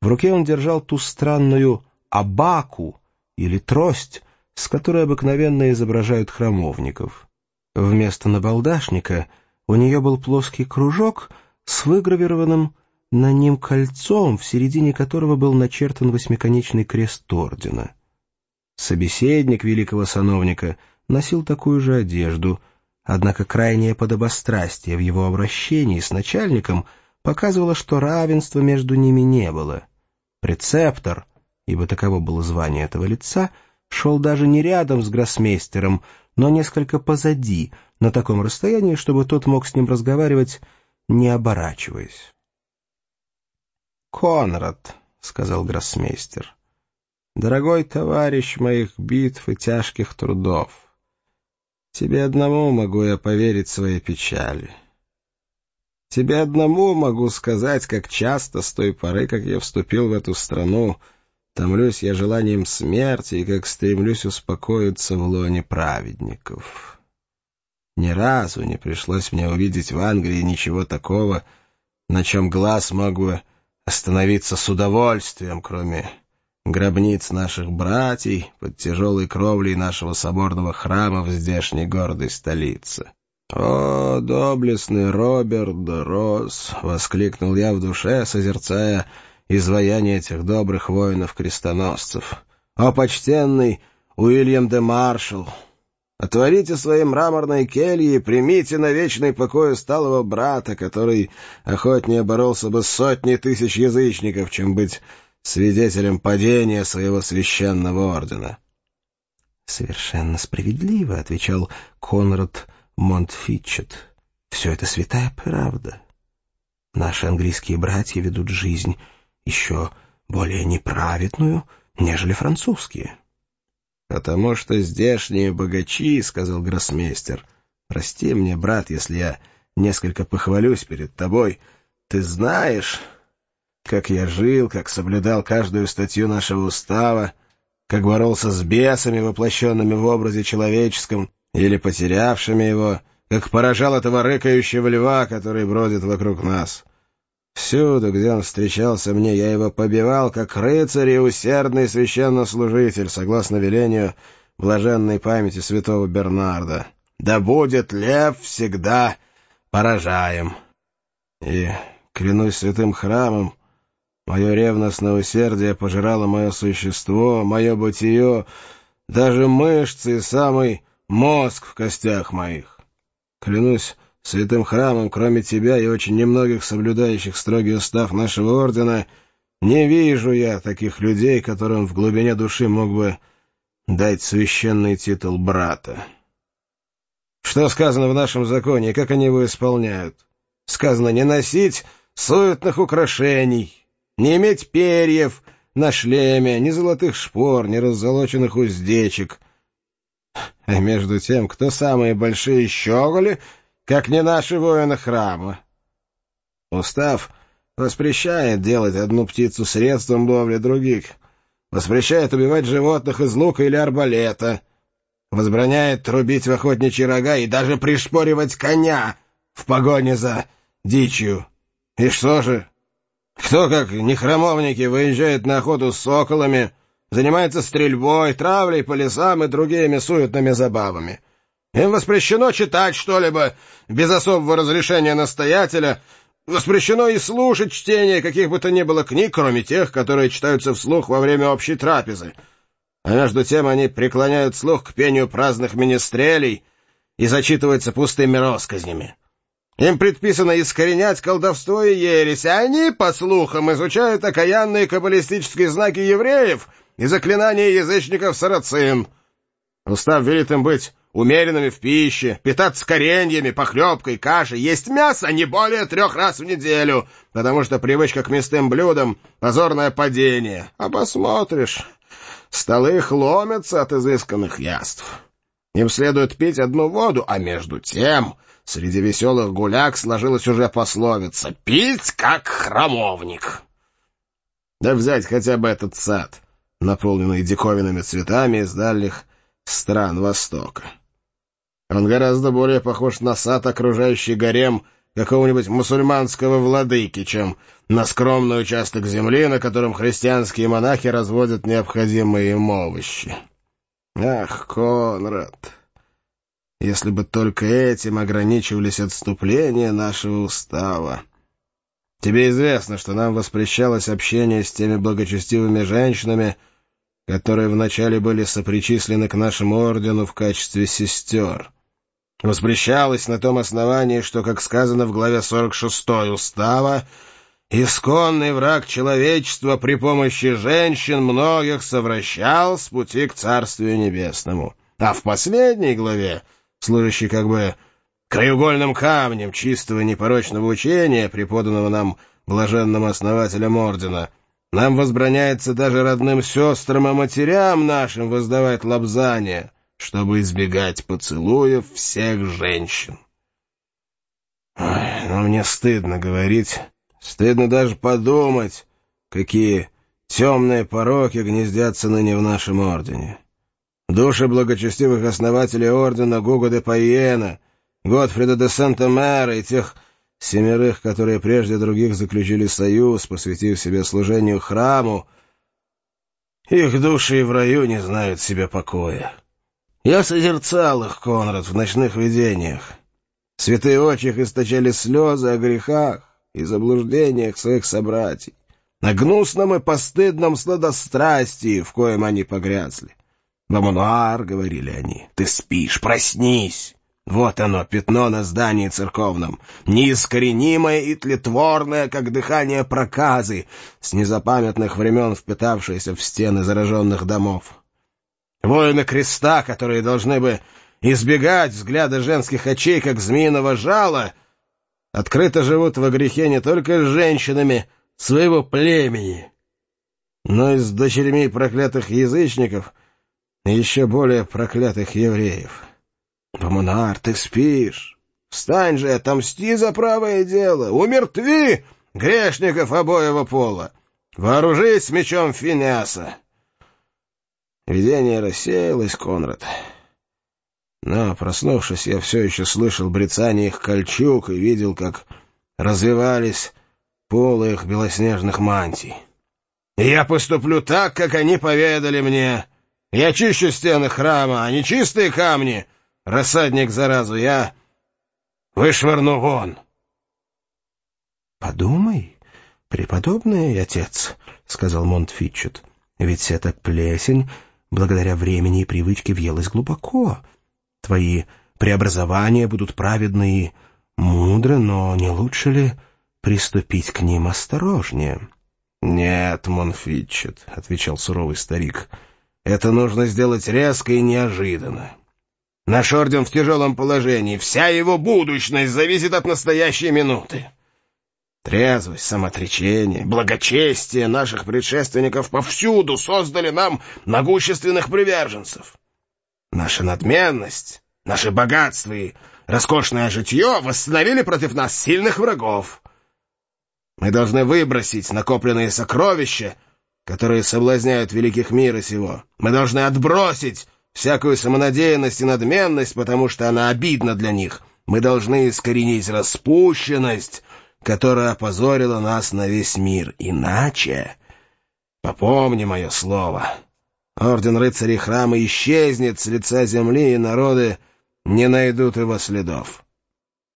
В руке он держал ту странную абаку или трость, с которой обыкновенно изображают храмовников. Вместо набалдашника у нее был плоский кружок с выгравированным на ним кольцом, в середине которого был начертан восьмиконечный крест ордена. Собеседник великого сановника носил такую же одежду, однако крайнее подобострастие в его обращении с начальником показывало, что равенства между ними не было. Прецептор, ибо таково было звание этого лица, шел даже не рядом с гроссмейстером, но несколько позади, на таком расстоянии, чтобы тот мог с ним разговаривать, не оборачиваясь. «Конрад», — сказал гроссмейстер, — «дорогой товарищ моих битв и тяжких трудов, тебе одному могу я поверить своей печали. Тебе одному могу сказать, как часто с той поры, как я вступил в эту страну, томлюсь я желанием смерти и как стремлюсь успокоиться в лоне праведников. Ни разу не пришлось мне увидеть в Англии ничего такого, на чем глаз мог бы остановиться с удовольствием, кроме гробниц наших братьев под тяжелой кровлей нашего соборного храма в здешней гордой столице. «О, доблестный Роберт де Росс!» — воскликнул я в душе, созерцая изваяние этих добрых воинов-крестоносцев. «О, почтенный Уильям де Маршалл! Отворите свои мраморные кельи и примите на вечный покой усталого брата, который охотнее боролся бы с сотней тысяч язычников, чем быть свидетелем падения своего священного ордена». «Совершенно справедливо», — отвечал Конрад Монтфитчет. «Все это святая правда. Наши английские братья ведут жизнь еще более неправедную, нежели французские». «Потому что здешние богачи, — сказал гроссмейстер, — прости мне, брат, если я несколько похвалюсь перед тобой, ты знаешь, как я жил, как соблюдал каждую статью нашего устава, как боролся с бесами, воплощенными в образе человеческом, или потерявшими его, как поражал этого рыкающего льва, который бродит вокруг нас. Всюду, где он встречался мне, я его побивал, как рыцарь и усердный священнослужитель, согласно велению блаженной памяти святого Бернарда. Да будет лев всегда поражаем. И, клянусь святым храмом, мое ревностное усердие пожирало мое существо, мое бытие, даже мышцы и самый мозг в костях моих. Клянусь святым храмом, кроме тебя и очень немногих соблюдающих строгий устав нашего ордена, не вижу я таких людей, которым в глубине души мог бы дать священный титул брата. Что сказано в нашем законе и как они его исполняют? Сказано не носить суетных украшений, не иметь перьев на шлеме, ни золотых шпор, ни раззолоченных уздечек. А между тем, кто самые большие щеголи, как не наши воины храма? Устав воспрещает делать одну птицу средством ловли других, воспрещает убивать животных из лука или арбалета, возбраняет трубить в охотничьи рога и даже пришпоривать коня в погоне за дичью. И что же? Кто, как не храмовники, выезжает на охоту с соколами, занимается стрельбой, травлей по лесам и другими суетными забавами? Им воспрещено читать что-либо без особого разрешения настоятеля, воспрещено и слушать чтение каких бы то ни было книг, кроме тех, которые читаются вслух во время общей трапезы. А между тем они преклоняют слух к пению праздных министрелей и зачитываются пустыми россказнями. Им предписано искоренять колдовство и ересь, а они, по слухам, изучают окаянные каббалистические знаки евреев и заклинания язычников-сарацин. Устав велит им быть умеренными в пище, питаться кореньями, похлебкой, кашей, есть мясо не более 3 раз в неделю, потому что привычка к мясным блюдам — позорное падение. А посмотришь, столы их ломятся от изысканных яств. Им следует пить одну воду, а между тем среди веселых гуляк сложилась уже пословица «пить как храмовник». Да взять хотя бы этот сад, наполненный диковинными цветами из дальних стран Востока. Он гораздо более похож на сад, окружающий гарем какого-нибудь мусульманского владыки, чем на скромный участок земли, на котором христианские монахи разводят необходимые им овощи. Ах, Конрад, если бы только этим ограничивались отступления нашего устава. Тебе известно, что нам воспрещалось общение с теми благочестивыми женщинами, которые вначале были сопричислены к нашему ордену в качестве сестер. Воспрещалось на том основании, что, как сказано в главе 46 Устава, исконный враг человечества при помощи женщин многих совращал с пути к Царствию Небесному. А в последней главе, служащей как бы краеугольным камнем чистого непорочного учения, преподанного нам блаженным основателем ордена, нам возбраняется даже родным сестрам и матерям нашим воздавать лобзание, чтобы избегать поцелуев всех женщин. Ой, но мне стыдно говорить, стыдно даже подумать, какие темные пороки гнездятся ныне в нашем ордене. Души благочестивых основателей ордена Гуго де Пайена, Готфрида де Сент-Эмера и тех 7, которые прежде других заключили союз, посвятив себе служению храму, их души и в раю не знают себе покоя. Я созерцал их, Конрад, в ночных видениях. Святые очи их источали слезы о грехах и заблуждениях своих собратьев, о гнусном и постыдном сладострастии, в коем они погрязли. «Бамонуар», — говорили они, — «ты спишь, проснись! Вот оно, пятно на здании церковном, неискоренимое и тлетворное, как дыхание проказы, с незапамятных времен впитавшееся в стены зараженных домов. Воины креста, которые должны бы избегать взгляда женских очей, как змеиного жала, открыто живут во грехе не только с женщинами своего племени, но и с дочерьми проклятых язычников и еще более проклятых евреев. Бамонуар, ты спишь? Встань же, отомсти за правое дело, умертви грешников обоего пола, вооружись мечом Финиаса. Видение рассеялось, Конрад. Но, проснувшись, я все еще слышал брецание их кольчуг и видел, как развивались полы их белоснежных мантий. И я поступлю так, как они поведали мне. Я очищу стены храма, а нечистые камни, рассадник заразу, я вышвырну вон. — Подумай, преподобный отец, — сказал Монтфитчет, — ведь эта плесень, благодаря времени и привычке, въелась глубоко. Твои преобразования будут праведны и мудры, но не лучше ли приступить к ним осторожнее? — Нет, Монтфитчет, — отвечал суровый старик, — это нужно сделать резко и неожиданно. Наш орден в тяжелом положении, вся его будущность зависит от настоящей минуты. Трезвость, самоотречение, благочестие наших предшественников повсюду создали нам могущественных приверженцев. Наша надменность, наши богатства и роскошное житье восстановили против нас сильных врагов. Мы должны выбросить накопленные сокровища, которые соблазняют великих мира сего. Мы должны отбросить всякую самонадеянность и надменность, потому что она обидна для них. Мы должны искоренить распущенность, которая опозорила нас на весь мир. Иначе, попомни мое слово, орден рыцарей храма исчезнет с лица земли, и народы не найдут его следов.